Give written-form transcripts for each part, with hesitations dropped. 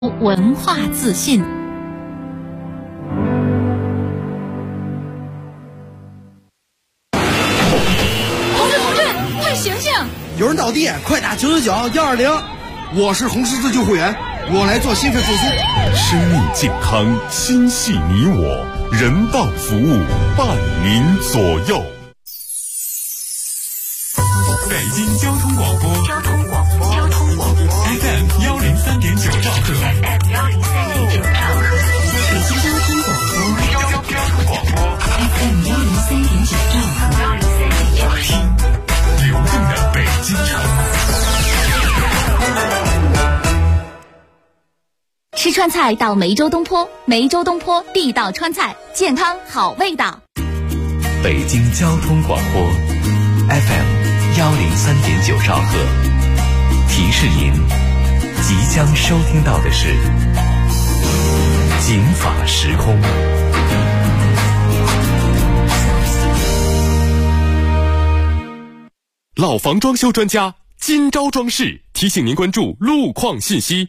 文化自信。同志，快醒醒！ 有人倒地，快打999-120。 我是红十字救护员，我来做心肺复苏。 生命健康，心系你我，人道服务伴您左右。北京交通广播FM 103.9兆赫， 北京交通广播 FM 103.9兆赫， 听流动的北京城。 吃川菜到梅州东坡，梅州东坡地道川菜，健康好味道。 北京交通广播 FM 103.9兆赫，提示您即将收听到的是警法时空。 老房装修专家金招装饰提醒您关注路况信息。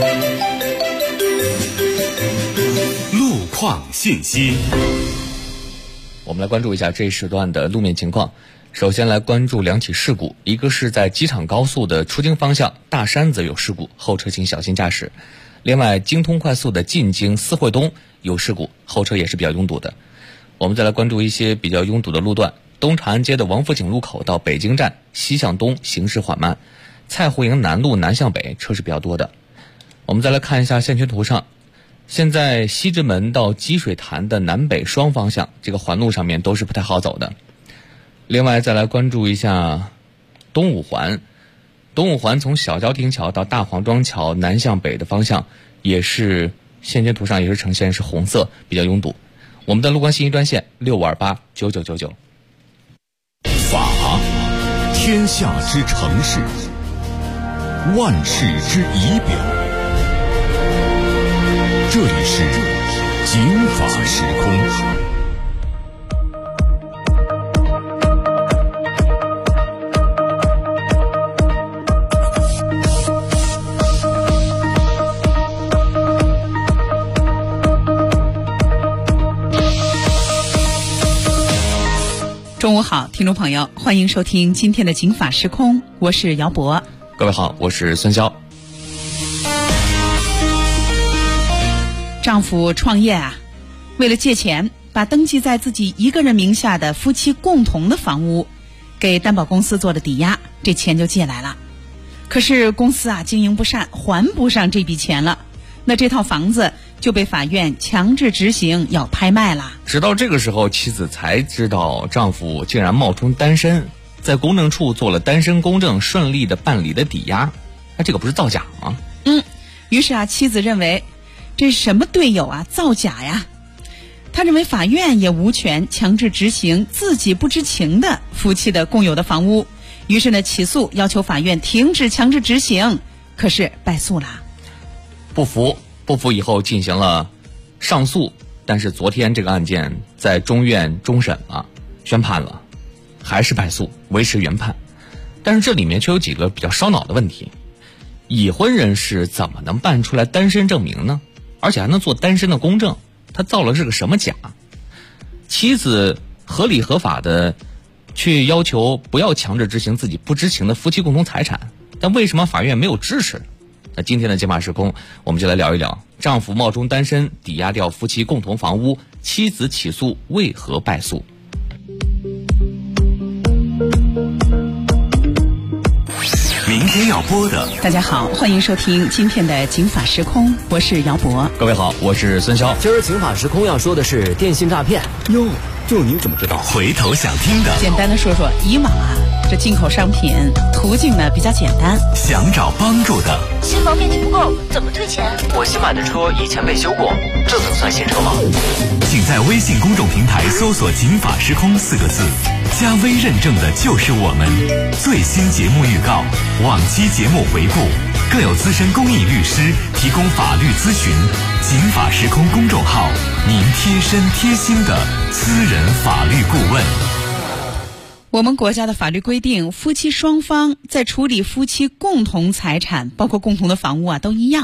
路况信息， 我们来关注一下这一时段的路面情况。首先来关注两起事故，一个是在机场高速的出京方向大山子有事故，后车请小心驾驶。另外京通快速的进京思汇东有事故，后车也是比较拥堵的。我们再来关注一些比较拥堵的路段，东长安街的王府井路口到北京站西向东行驶缓慢，蔡湖营南路南向北车是比较多的。我们再来看一下线圈图上，现在西直门到积水潭的南北双方向这个环路上面都是不太好走的。另外再来关注一下东五环，东五环从小郊亭桥到大黄庄桥南向北的方向也是线圈图上也是呈现是红色，比较拥堵。我们的路况信息专线65289999。 法，天下之城市，万事之仪表。这里是警法时空。 中午好，听众朋友，欢迎收听今天的警法时空，我是姚博。 各位好，我是孙潇。 丈夫创业为了借钱，把登记在自己一个人名下的夫妻共同的房屋给担保公司做了抵押，这钱就借来了。可是公司经营不善，还不上这笔钱了，那这套房子就被法院强制执行要拍卖了。 直到这个时候，妻子才知道丈夫竟然冒充单身，在公证处做了单身公证，顺利的办理了抵押。那这个不是造假吗？ 于是妻子认为这是什么队友造假呀。他认为法院也无权强制执行自己不知情的夫妻的共有的房屋，于是起诉要求法院停止强制执行，可是败诉了。 不服以后进行了上诉，但是昨天这个案件在中院终审了，宣判了，还是败诉，维持原判。但是这里面却有几个比较烧脑的问题。已婚人士怎么能办出来单身证明呢？而且还能做单身的公证，他造了是个什么假？妻子合理合法的去要求不要强制执行自己不知情的夫妻共同财产，但为什么法院没有支持？那今天的警法时空，我们就来聊一聊丈夫冒充单身抵押掉夫妻共同房屋，妻子起诉为何败诉？ 明天要播的， 大家好，欢迎收听今天的警法时空，我是姚博。 各位好，我是孙潇。 今儿警法时空要说的是电信诈骗。 哟，就你怎么知道？ 回头想听的， 简单的说说，以往这进口商品途径比较简单， 想找帮助的， 新房面积不够怎么退钱？ 我新买的车以前被修过，这能算新车吗？ 请在微信公众平台搜索警法时空4个字，加微认证的就是我们。最新节目预告，往期节目回顾，更有资深公益律师提供法律咨询。警法时空公众号，您贴身贴心的私人法律顾问。 我们国家的法律规定，夫妻双方在处理夫妻共同财产，包括共同的房屋都一样，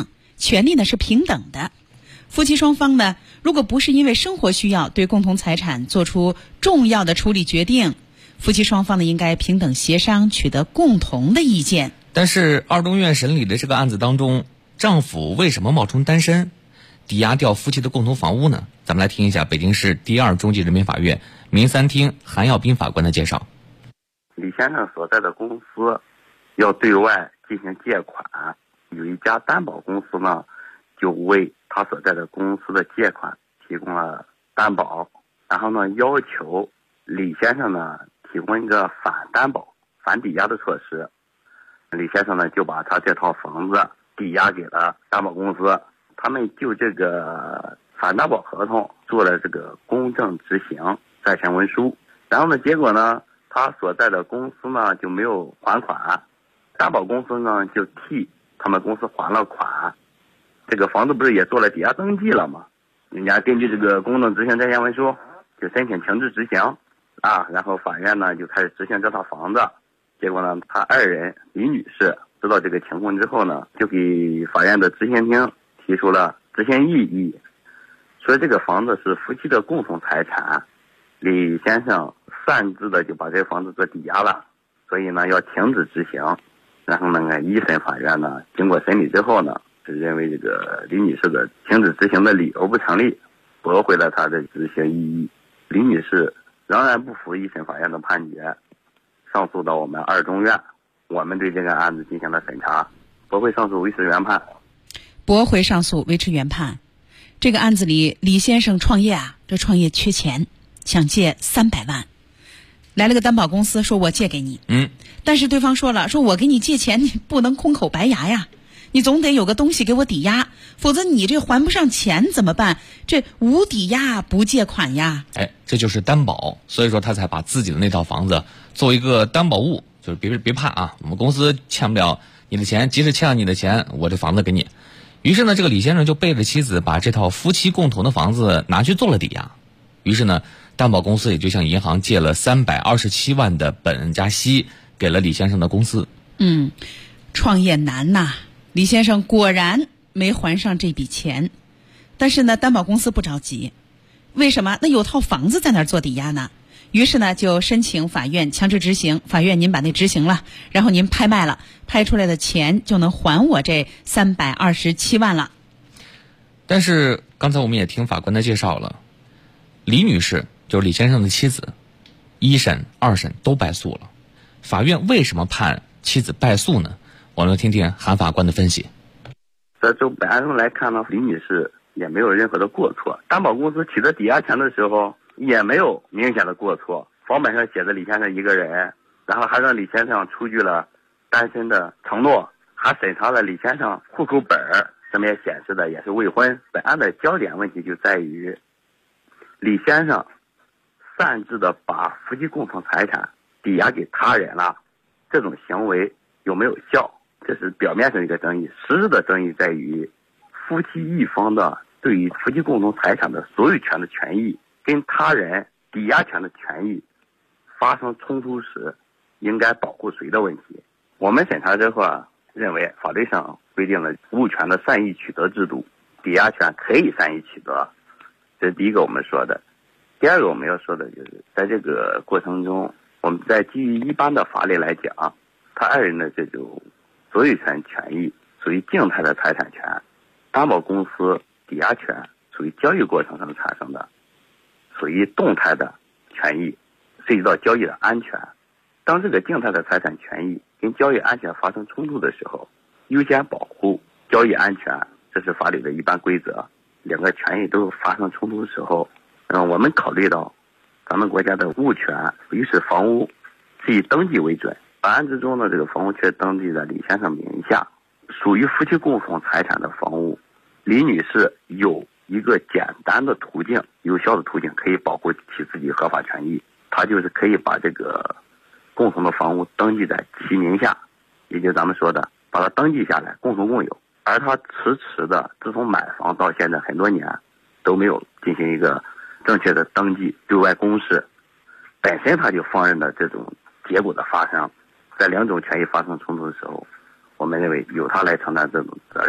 权利呢是平等的。夫妻双方呢，如果不是因为生活需要对共同财产做出重要的处理决定，夫妻双方呢应该平等协商，取得共同的意见。 但是二中院审理的这个案子当中，丈夫为什么冒充单身，抵押掉夫妻的共同房屋呢？咱们来听一下北京市第二中级人民法院民三厅韩耀斌法官的介绍。 李先生所在的公司要对外进行借款，有一家担保公司呢，就为他所在的公司的借款提供了担保，然后呢，要求李先生呢提供一个反担保、反抵押的措施。李先生呢就把他这套房子抵押给了担保公司，他们就这个反担保合同做了这个公证执行债权文书，然后呢，结果呢，他所在的公司呢就没有还款，担保公司呢就替他们公司还了款。这个房子不是也做了抵押登记了吗？人家根据这个公证执行债权文书就申请强制执行然后法院呢就开始执行这套房子。结果呢，他二人李女士知道这个情况之后呢，就给法院的执行厅提出了执行异议，说这个房子是夫妻的共同财产，李先生擅自的就把这个房子做抵押了，所以呢要停止执行。然后那个一审法院呢经过审理之后呢，是认为这个李女士的停止执行的理由不成立，驳回了她的执行异议。李女士仍然不服一审法院的判决，上诉到我们二中院，我们对这个案子进行了审查，驳回上诉，维持原判。 驳回上诉，维持原判。这个案子里，李先生创业这创业缺钱，想借300万，来了个担保公司说我借给你，但是对方说了，说我给你借钱，你不能空口白牙呀，你总得有个东西给我抵押，否则你这还不上钱怎么办？这无抵押不借款呀。 这就是担保，所以说他才把自己的那套房子作为一个担保物，就是别怕我们公司欠不了你的钱，即使欠了你的钱，我这房子给你。于是呢，这个李先生就背着妻子把这套夫妻共同的房子拿去做了抵押。于是呢，担保公司也就向银行借了327万的本加息给了李先生的公司。 创业难呐，李先生果然没还上这笔钱。但是呢，担保公司不着急，为什么？那有套房子在那儿做抵押呢。于是呢，就申请法院强制执行，法院您把那执行了，然后您拍卖了，拍出来的钱就能还我这327万了。 但是刚才我们也听法官的介绍了，李女士就是李先生的妻子，一审、二审都败诉了。法院为什么判妻子败诉呢？我们听听韩法官的分析。 就本案中来看呢，李女士也没有任何的过错，担保公司取得抵押权的时候也没有明显的过错，房本上写着李先生一个人，然后还让李先生出具了单身的承诺，还审查了李先生户口本，上面显示的也是未婚。本案的焦点问题就在于李先生擅自的把夫妻共同财产抵押给他人了，这种行为有没有效？这是表面上一个争议，实质的争议在于夫妻一方的对于夫妻共同财产的所有权的权益跟他人抵押权的权益发生冲突时，应该保护谁的问题。我们审查之后认为法律上规定了物权的善意取得制度，抵押权可以善意取得，这是第一个我们说的。第二个我们要说的就是在这个过程中，我们在基于一般的法律来讲，他二人的这种所有权权益属于静态的财产权，担保公司抵押权属于交易过程中产生的，属于动态的权益，涉及到交易的安全。当这个静态的财产权益跟交易安全发生冲突的时候，优先保护交易安全，这是法律的一般规则。两个权益都发生冲突的时候，我们考虑到咱们国家的物权，于是房屋是以登记为准。本案之中呢，这个房屋却登记在李先生名下，属于夫妻共同财产的房屋，李女士有一个简单的途径，有效的途径可以保护起自己合法权益，她就是可以把这个共同的房屋登记在其名下，也就是咱们说的把它登记下来，共同共有。而她迟迟的自从买房到现在很多年都没有进行一个正确的登记对外公示，本身她就放任了这种结果的发生。在两种权益发生冲突的时候，我们认为由她来承担这种责任。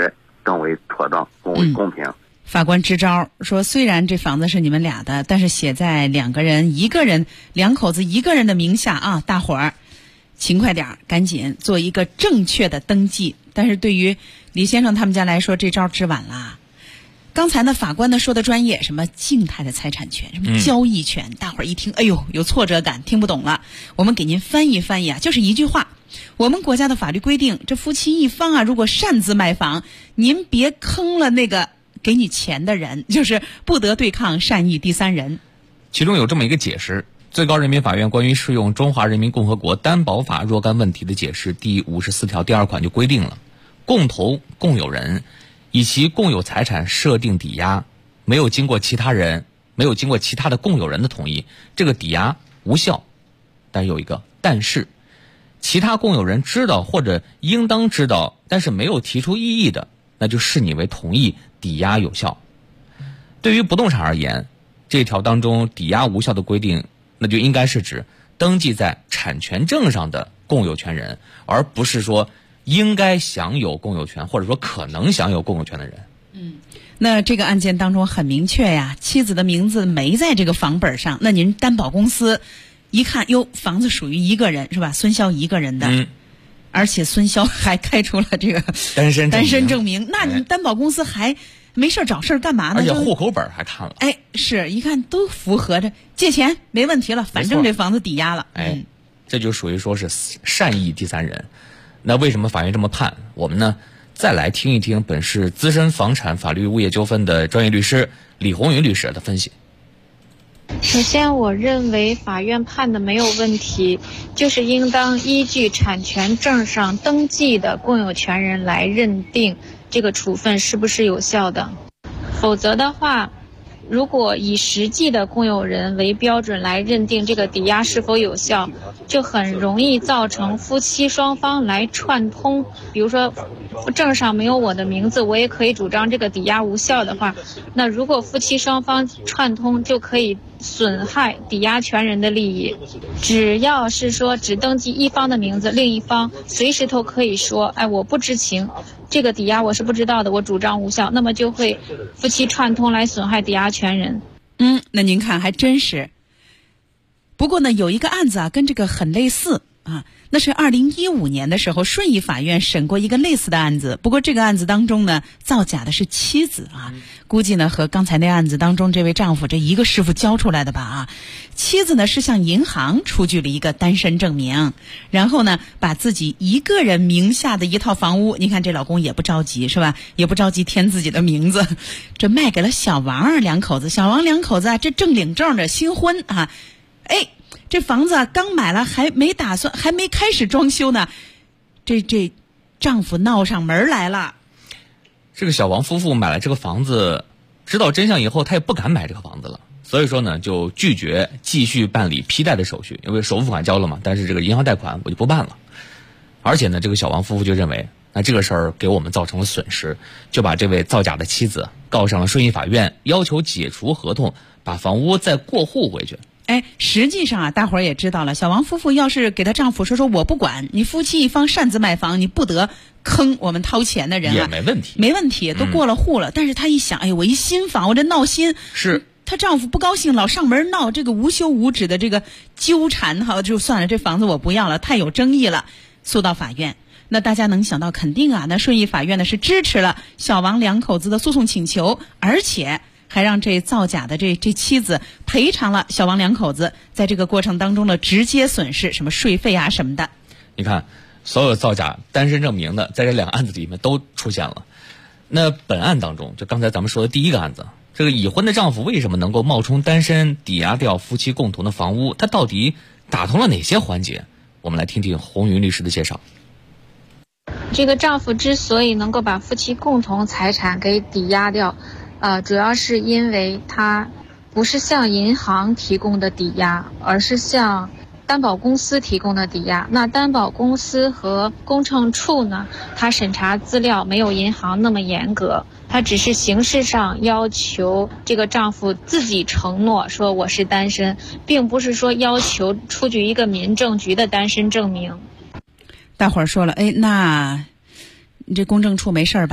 更为妥当，更为公平。 法官支招说，虽然这房子是你们俩的，但是写在两口子一个人的名下啊，大伙儿勤快点，赶紧做一个正确的登记。但是对于李先生他们家来说，这招支晚了。刚才呢，法官呢说的专业，什么静态的财产权，什么交易权，大伙儿一听，哎呦，有挫折感，听不懂了。我们给您翻译翻译啊，就是一句话：我们国家的法律规定，这夫妻一方啊，如果擅自卖房，您别坑了那个给你钱的人，就是不得对抗善意第三人。 其中有这么一个解释，最高人民法院关于适用《中华人民共和国担保法》若干问题的解释第54条第2款就规定了，共同共有人以其共有财产设定抵押，没有经过其他的共有人的同意，这个抵押无效。但有一个但是，其他共有人知道或者应当知道，但是没有提出异议的，那就视你为同意，抵押有效。对于不动产而言，这条当中抵押无效的规定，那就应该是指登记在产权证上的共有权人，而不是说应该享有共有权或者说可能享有共有权的人。 那这个案件当中很明确呀，妻子的名字没在这个房本上，那您担保公司一看，哟，房子属于一个人是吧？孙潇一个人的，而且孙潇还开出了这个单身证明，那你担保公司还没事找事干嘛呢？ 而且户口本还看了， 是一看都符合着，借钱没问题了，反正这房子抵押了， 这就属于说是善意第三人。那为什么法院这么判？我们呢再来听一听本市资深房产法律物业纠纷的专业律师李红云律师的分析。 首先，我认为法院判的没有问题，就是应当依据产权证上登记的共有权人来认定这个处分是不是有效的。否则的话，如果以实际的共有人为标准来认定这个抵押是否有效，就很容易造成夫妻双方来串通。比如说证上没有我的名字，我也可以主张这个抵押无效的话，那如果夫妻双方串通，就可以损害抵押权人的利益。只要是说只登记一方的名字，另一方随时都可以说，我不知情，这个抵押我是不知道的，我主张无效，那么就会夫妻串通来损害抵押权人。 那您看还真是。不过呢，有一个案子啊，跟这个很类似啊，那是2015年的时候，顺义法院审过一个类似的案子。不过这个案子当中呢，造假的是妻子啊，估计呢和刚才那案子当中这位丈夫这一个师傅教出来的吧啊。妻子呢是向银行出具了一个单身证明，然后呢把自己一个人名下的一套房屋，你看这老公也不着急是吧？也不着急填自己的名字，这卖给了小王两口子。小王两口子啊，这正领证的新婚啊。这房子刚买了，还没开始装修呢，这丈夫闹上门来了。 这个小王夫妇买了这个房子，知道真相以后，他也不敢买这个房子了，所以说呢，就拒绝继续办理批贷的手续，因为首付款交了嘛，但是这个银行贷款我就不办了。而且呢，这个小王夫妇就认为，那这个事儿给我们造成了损失，就把这位造假的妻子告上了顺义法院，要求解除合同，把房屋再过户回去。 实际上啊，大伙儿也知道了，小王夫妇要是给她丈夫说我不管，你夫妻一方擅自卖房，你不得坑我们掏钱的人啊， 也没问题， 都过了户了。但是她一想，我一新房，我这闹心， 是她丈夫不高兴，老上门闹，这个无休无止的这个纠缠，就算了，这房子我不要了，太有争议了，诉到法院。那大家能想到，肯定啊，那顺义法院呢是支持了小王两口子的诉讼请求，而且还让这造假的这妻子赔偿了小王两口子在这个过程当中的直接损失，什么税费啊什么的。 你看，所有造假单身证明的，在这两个案子里面都出现了。那本案当中，就刚才咱们说的第一个案子，这个已婚的丈夫为什么能够冒充单身抵押掉夫妻共同的房屋？他到底打通了哪些环节？我们来听听红云律师的介绍。 这个丈夫之所以能够把夫妻共同财产给抵押掉，主要是因为他不是向银行提供的抵押，而是向担保公司提供的抵押。那担保公司和公证处呢，他审查资料没有银行那么严格，他只是形式上要求这个丈夫自己承诺说我是单身，并不是说要求出具一个民政局的单身证明。 大伙儿说了，那你这公证处没事吧？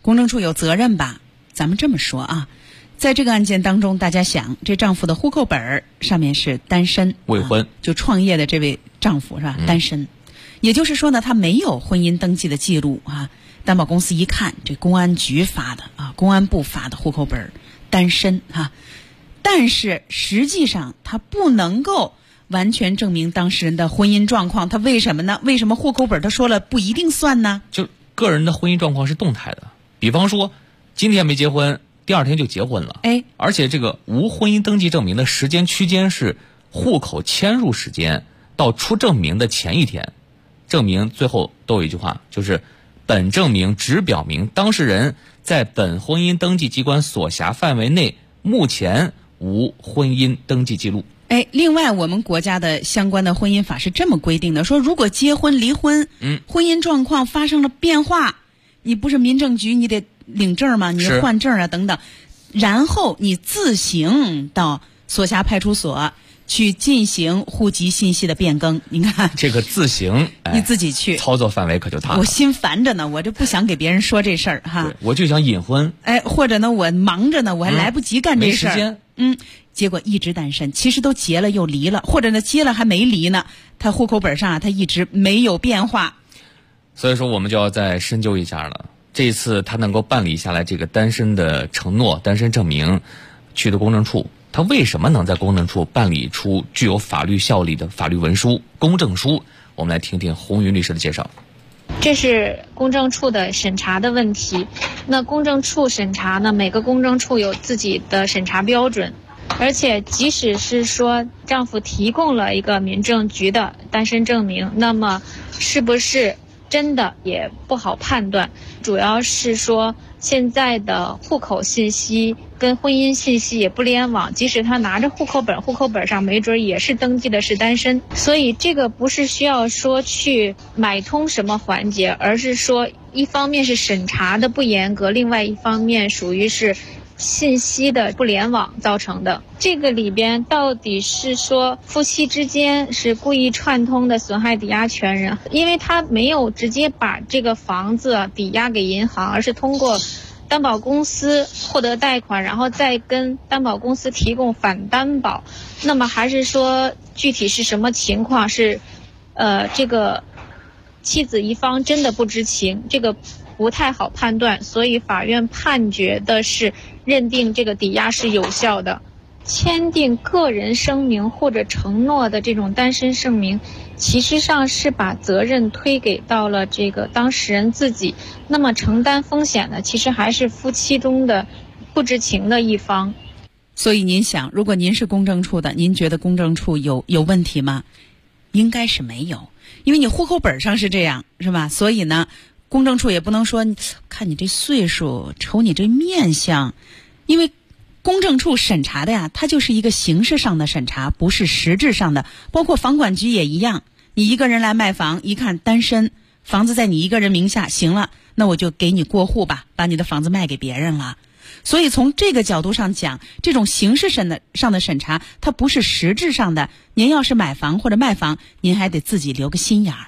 公证处有责任吧？咱们这么说啊，在这个案件当中，大家想，这丈夫的户口本上面是单身未婚， 就创业的这位丈夫是吧？单身，也就是说呢，他没有婚姻登记的记录啊。担保公司一看，这公安局发的啊，公安部发的户口本，单身啊。但是实际上他不能够完全证明当事人的婚姻状况，他为什么呢？为什么户口本他说了不一定算呢？ 就个人的婚姻状况是动态的，比方说今天没结婚，第二天就结婚了，而且这个无婚姻登记证明的时间区间是户口迁入时间到出证明的前一天。证明最后都有一句话，就是本证明只表明当事人在本婚姻登记机关所辖范围内目前无婚姻登记记录。 另外我们国家的相关的婚姻法是这么规定的，说如果结婚离婚，婚姻状况发生了变化，你不是民政局你得领证吗？你换证啊等等，然后你自行到所辖派出所去进行户籍信息的变更。你看这个自行， 你自己去， 操作范围可就大了。 我心烦着呢，我这不想给别人说这事儿哈。 我就想隐婚， 或者呢我忙着呢，我还来不及干这事儿， 没时间。 结果一直单身，其实都结了又离了，或者呢结了还没离呢，他户口本上他一直没有变化。 所以说我们就要再深究一下了。这一次他能够办理下来这个单身的承诺、单身证明，去的公证处，他为什么能在公证处办理出具有法律效力的法律文书、公证书？我们来听听红云律师的介绍。 这是公证处的审查的问题。那公证处审查呢，每个公证处有自己的审查标准，而且即使是说丈夫提供了一个民政局的单身证明，那么是不是真的也不好判断。主要是说现在的户口信息跟婚姻信息也不联网，即使他拿着户口本，户口本上没准也是登记的是单身。所以这个不是需要说去买通什么环节，而是说一方面是审查的不严格，另外一方面属于是信息的不联网造成的。这个里边到底是说夫妻之间是故意串通的损害抵押权人，因为他没有直接把这个房子抵押给银行，而是通过担保公司获得贷款，然后再跟担保公司提供反担保。那么还是说具体是什么情况，是这个妻子一方真的不知情，这个不太好判断，所以法院判决的是认定这个抵押是有效的。签订个人声明或者承诺的这种单身声明，其实上是把责任推给到了这个当事人自己，那么承担风险呢，其实还是夫妻中的不知情的一方。 所以您想，如果您是公证处的，您觉得公证处有问题吗？应该是没有，因为你户口本上是这样，是吧？所以呢公证处也不能说看你这岁数，瞅你这面相，因为公证处审查的呀，它就是一个形式上的审查，不是实质上的。包括房管局也一样，你一个人来卖房，一看单身，房子在你一个人名下，行了，那我就给你过户吧，把你的房子卖给别人了。所以从这个角度上讲，这种形式上的审查，它不是实质上的。您要是买房或者卖房，您还得自己留个心眼儿。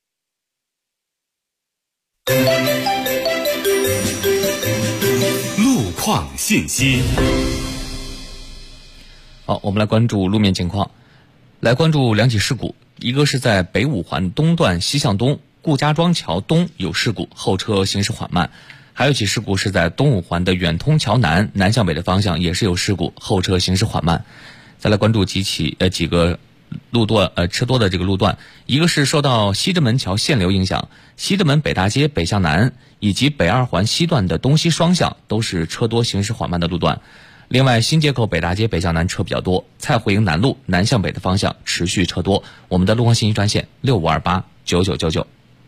路况信息。 好，我们来关注路面情况，来关注两起事故。一个是在北五环东段西向东顾家庄桥东有事故，后车行驶缓慢。还有一起事故是在东五环的远通桥南南向北的方向，也是有事故，后车行驶缓慢。再来关注几个路段车多的这个路段，一个是受到西直门桥限流影响，西直门北大街北向南以及北二环西段的东西双向都是车多行驶缓慢的路段。另外新街口北大街北向南车比较多，蔡湖营南路南向北的方向持续车多。我们的路况信息专线65289999。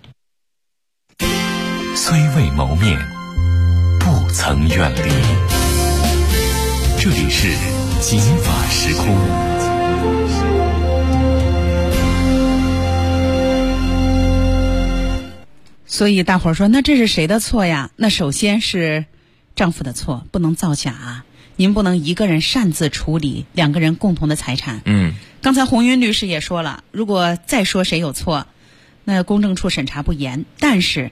虽未谋面，不曾远离。这里是金法时空。 所以大伙儿说，那这是谁的错呀？那首先是丈夫的错，不能造假啊！您不能一个人擅自处理两个人共同的财产。刚才红云律师也说了，如果再说谁有错，那公证处审查不严，但是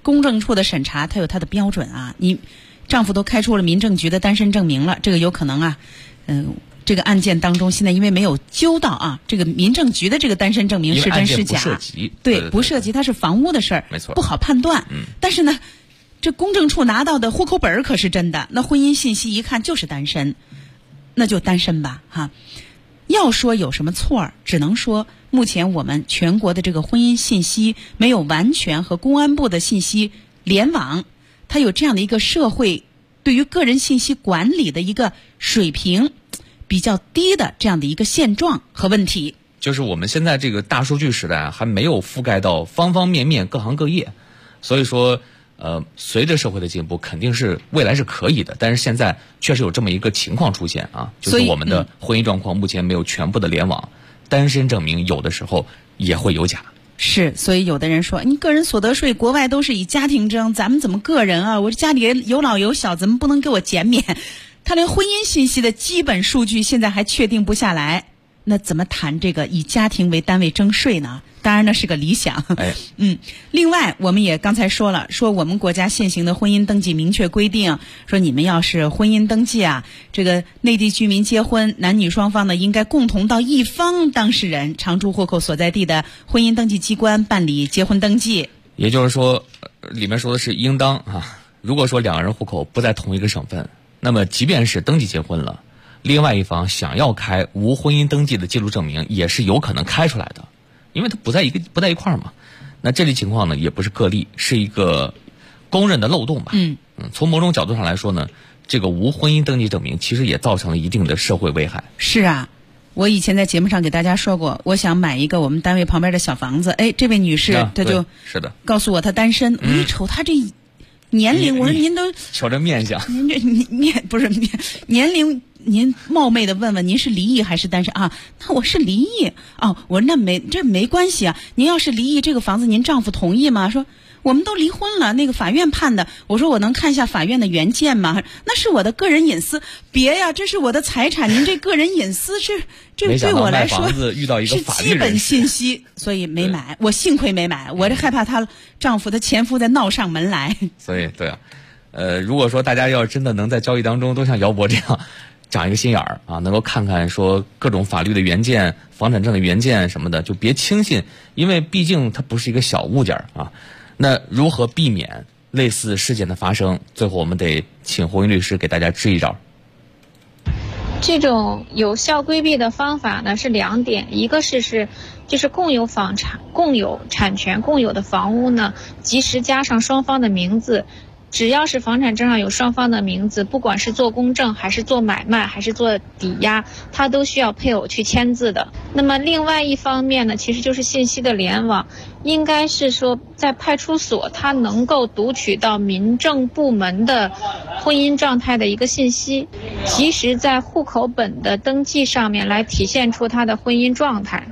公证处的审查它有它的标准啊。你丈夫都开出了民政局的单身证明了，这个有可能啊，这个案件当中现在因为没有揪到啊，这个民政局的这个单身证明是真是假，对，不涉及，它是房屋的事儿， 没错， 不好判断。但是呢，这公证处拿到的户口本可是真的，那婚姻信息一看就是单身，那就单身吧哈。要说有什么错，只能说目前我们全国的这个婚姻信息没有完全和公安部的信息联网，它有这样的一个社会对于个人信息管理的一个水平比较低的这样的一个现状和问题。 就是我们现在这个大数据时代还没有覆盖到方方面面各行各业，所以说随着社会的进步肯定是未来是可以的，但是现在确实有这么一个情况出现啊，就是我们的婚姻状况目前没有全部的联网，单身证明有的时候也会有假。 是，所以有的人说你个人所得税国外都是以家庭征，咱们怎么个人啊，我家里有老有小，怎么不能给我减免？他连婚姻信息的基本数据现在还确定不下来，那怎么谈这个以家庭为单位征税呢？当然那是个理想。另外我们也刚才说了，说我们国家现行的婚姻登记明确规定，说你们要是婚姻登记啊，这个内地居民结婚，男女双方呢应该共同到一方当事人常住户口所在地的婚姻登记机关办理结婚登记。 也就是说，里面说的是应当啊，如果说两个人户口不在同一个省份，那么即便是登记结婚了，另外一方想要开无婚姻登记的记录证明也是有可能开出来的，因为它不在一块儿嘛。那这类情况呢也不是个例，是一个公认的漏洞吧。从某种角度上来说呢，这个无婚姻登记证明其实也造成了一定的社会危害。 是啊，我以前在节目上给大家说过，我想买一个我们单位旁边的小房子，这位女士她就是的告诉我她单身，我一瞅她这年龄，我说您都瞧这面相， 您这面不是年龄，您冒昧的问问您是离异还是单身啊？那我是离异哦。我说那没关系啊，您要是离异，这个房子您丈夫同意吗？说我们都离婚了，那个法院判的。我说我能看一下法院的原件吗？那是我的个人隐私。别呀，这是我的财产，您这个人隐私是这对我来说是基本信息，所以没买。我幸亏没买，我这害怕她丈夫的前夫再闹上门来。 所以对啊，如果说大家要真的能在交易当中都像姚博这样长一个心眼儿啊，能够看看说各种法律的原件、房产证的原件什么的，就别轻信，因为毕竟它不是一个小物件啊。那如何避免类似事件的发生？最后我们得请胡云律师给大家支一招。 这种有效规避的方法呢是2点，一个就是共有产权、共有的房屋呢，及时加上双方的名字。只要是房产证上有双方的名字，不管是做公证还是做买卖还是做抵押，它都需要配偶去签字的。那么另外一方面呢，其实就是信息的联网，应该是说在派出所它能够读取到民政部门的婚姻状态的一个信息，及时在户口本的登记上面来体现出他的婚姻状态。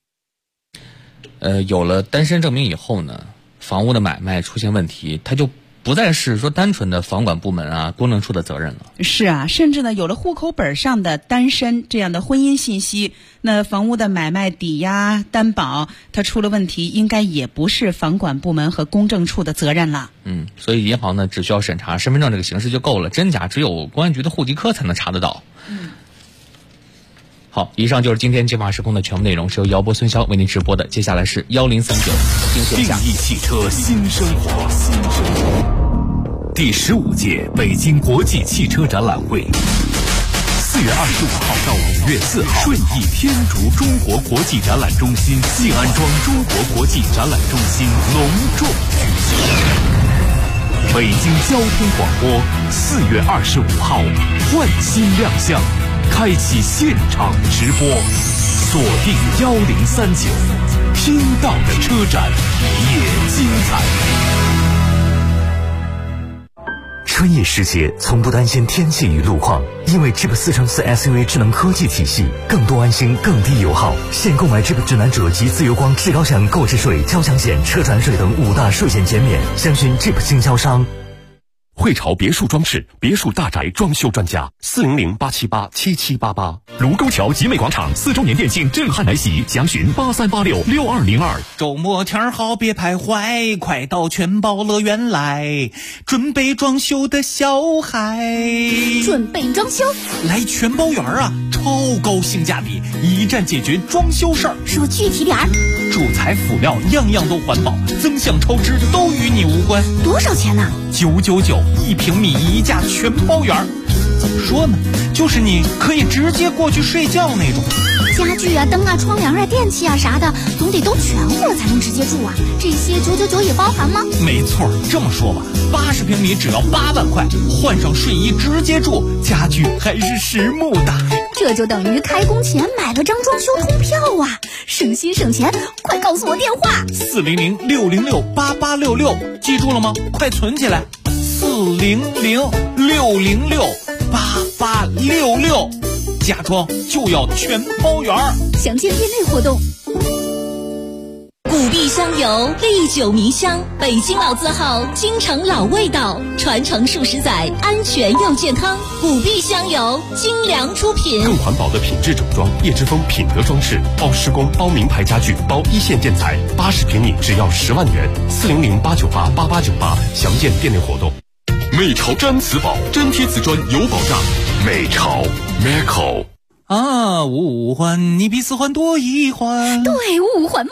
有了单身证明以后呢，房屋的买卖出现问题，它就不再是说单纯的房管部门啊、公证处的责任了。 是啊，甚至呢，有了户口本上的单身这样的婚姻信息，那房屋的买卖、抵押、担保，它出了问题，应该也不是房管部门和公证处的责任了。 所以银行呢，只需要审查身份证这个形式就够了，真假只有公安局的户籍科才能查得到。好，以上就是今天金马时空的全部内容，是由姚博、孙潇为您直播的。接下来是1039听线下。 定义汽车新生活。第15届北京国际汽车展览会，4月25号到5月4号，顺义天竺中国国际展览中心、静安庄中国国际展览中心隆重举行。北京交通广播4月25号换新亮相，开启现场直播，锁定1039，听到的车展也精彩。春夜时节从不担心天气与路况，因为 Jeep 4x4 SUV 智能科技体系，更多安心，更低油耗。现购买 Jeep 智南者及自由光至高享购置税、交强险、车船税等5大税险减免，详询 Jeep 经销商。 汇潮别墅装饰，别墅大宅装修专家，400-878-7788。卢沟桥集美广场4周年店庆震撼来袭，详询83866202。 周末天好别徘徊，快到全宝乐园来，准备装修的小孩。 准备装修？ 来全宝园啊，超高性价比，一站解决装修事儿。 说具体点儿。 主材辅料样样都环保，增项超支的都与你无关。 多少钱呢 ？999，1平米1价全包圆。怎么说呢？就是你可以直接过去睡觉那种。 家具啊、灯啊、窗帘啊、电器啊啥的，总得都全乎了才能直接住啊。这些999也包含吗？ 没错，这么说吧，80平米只要8万块，换上睡衣直接住，家具还是实木的。 这就等于开工前买了张装修通票啊，省心省钱！快告诉我电话 ：400-606-8866，记住了吗？快存起来，400-606-8866，家装就要全包圆。 详见店内活动。 古壁香油，历久弥香，北京老字号，京城老味道，传承数十载，安全又健康。古壁香油，精良出品。 更环保的品质整装，叶之峰品德装饰，包施工，包名牌家具，包一线建材，80平米只要10万元。400-898-8898，详见店内活动。美潮毡瓷宝，粘贴瓷砖有保障。美潮 Meco。 五环你比4环多1环， 对，5环外。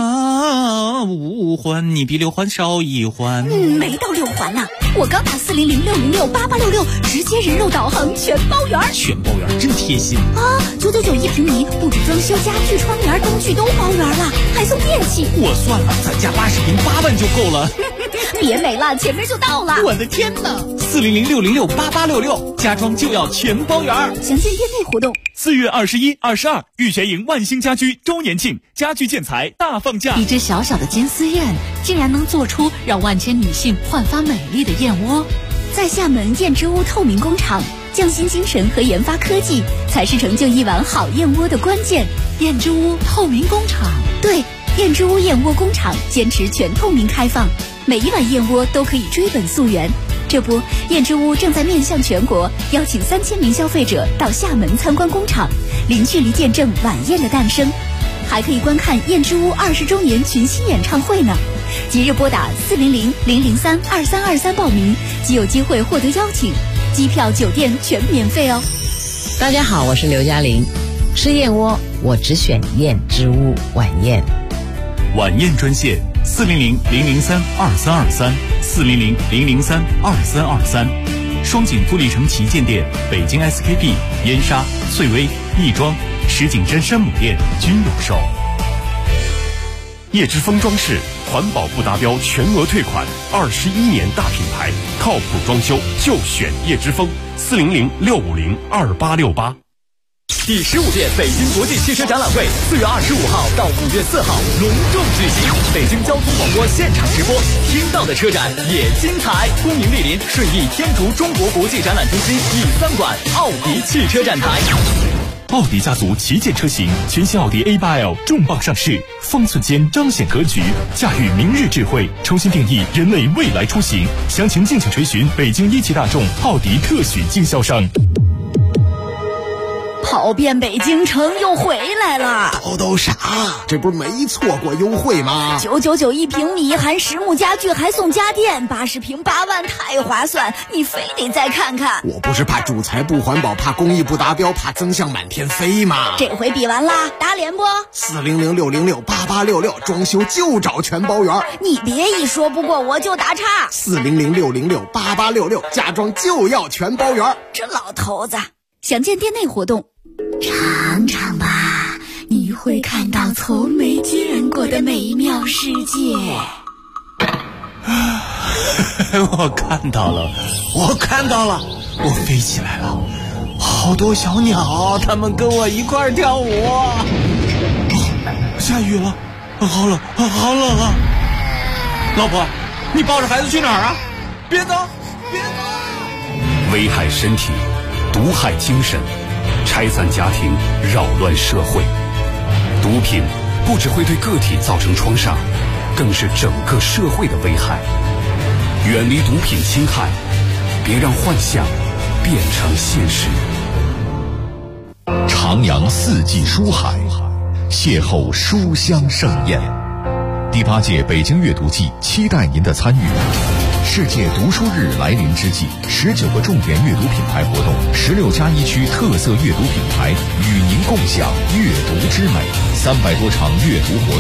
5环你比6环少1环。 没到6环呢，我刚打400-606-8866，直接人肉导航全包圆。 全包圆真贴心啊！999，1平米，布置装修、家具、窗帘、灯具都包圆了，还送电器。 我算了，咱家80平8万就够了。 别美了，前面就到了。 我的天哪！400-606-8866，家装就要全包圆。 详见店内活动。 4月21、22，玉泉营万兴家居周年庆，家具建材大放价。 一只小小的金丝燕，竟然能做出让万千女性焕发美丽的燕窝。 在厦门燕之屋透明工厂，匠心精神和研发科技才是成就一碗好燕窝的关键。 燕之屋透明工厂， 对，燕之屋燕窝工厂坚持全透明开放，每一碗燕窝都可以追本溯源。这不，燕之屋正在面向全国，邀请3000名消费者到厦门参观工厂，零距离见证晚宴的诞生，还可以观看燕之屋20周年群星演唱会呢。即日拨打400-003-2323报名，即有机会获得邀请，机票、酒店全免费哦。 大家好，我是刘嘉玲，吃燕窝我只选燕之屋晚宴。 晚宴专线400-003-2323，400-003-2323，双井富力城旗舰店、北京 SKP、燕莎、翠微、亦庄、石景山山姆店均有售。叶之峰装饰，环保不达标全额退款，21年大品牌，靠谱装修就选叶之峰，400-650-2868。 第15届北京国际汽车展览会4月25号到5月4号隆重举行，北京交通广播现场直播，听到的车展也精彩。恭迎莅临顺义天竺中国国际展览中心第3馆奥迪汽车展台。 奥迪家族旗舰车型，全新奥迪 A8L 重磅上市，方寸间彰显格局，驾驭明日智慧，重新定义人类未来出行。详情敬请垂询北京一汽大众奥迪特许经销商。 跑遍北京城又回来了， 都啥？这不是没错过优惠吗 ？999，1平米，含实木家具，还送家电，80平8万，太划算！你非得再看看。 我不是怕主材不环保，怕工艺不达标，怕增项满天飞吗？ 这回比完啦，打脸不 ？400-606-8866，装修就找全包圆。 你别一说不过我就打岔。 400-606-8866，家装就要全包圆。 这老头子，详见店内活动。尝尝吧，你会看到从没见过的美妙世界。 我看到了，我飞起来了，好多小鸟，它们跟我一块跳舞。下雨了，好冷啊！老婆，你抱着孩子去哪儿啊？别走！ 危害身体，毒害精神，拆散家庭，扰乱社会。毒品不只会对个体造成创伤，更是整个社会的危害。远离毒品侵害， 别让幻想变成现实。 徜徉四季书海，邂逅书香盛宴。第8届北京阅读季期待您的参与。世界读书日来临之际，19个重点阅读品牌活动，16+1区特色阅读品牌与您共享阅读之美，300多场阅读活动。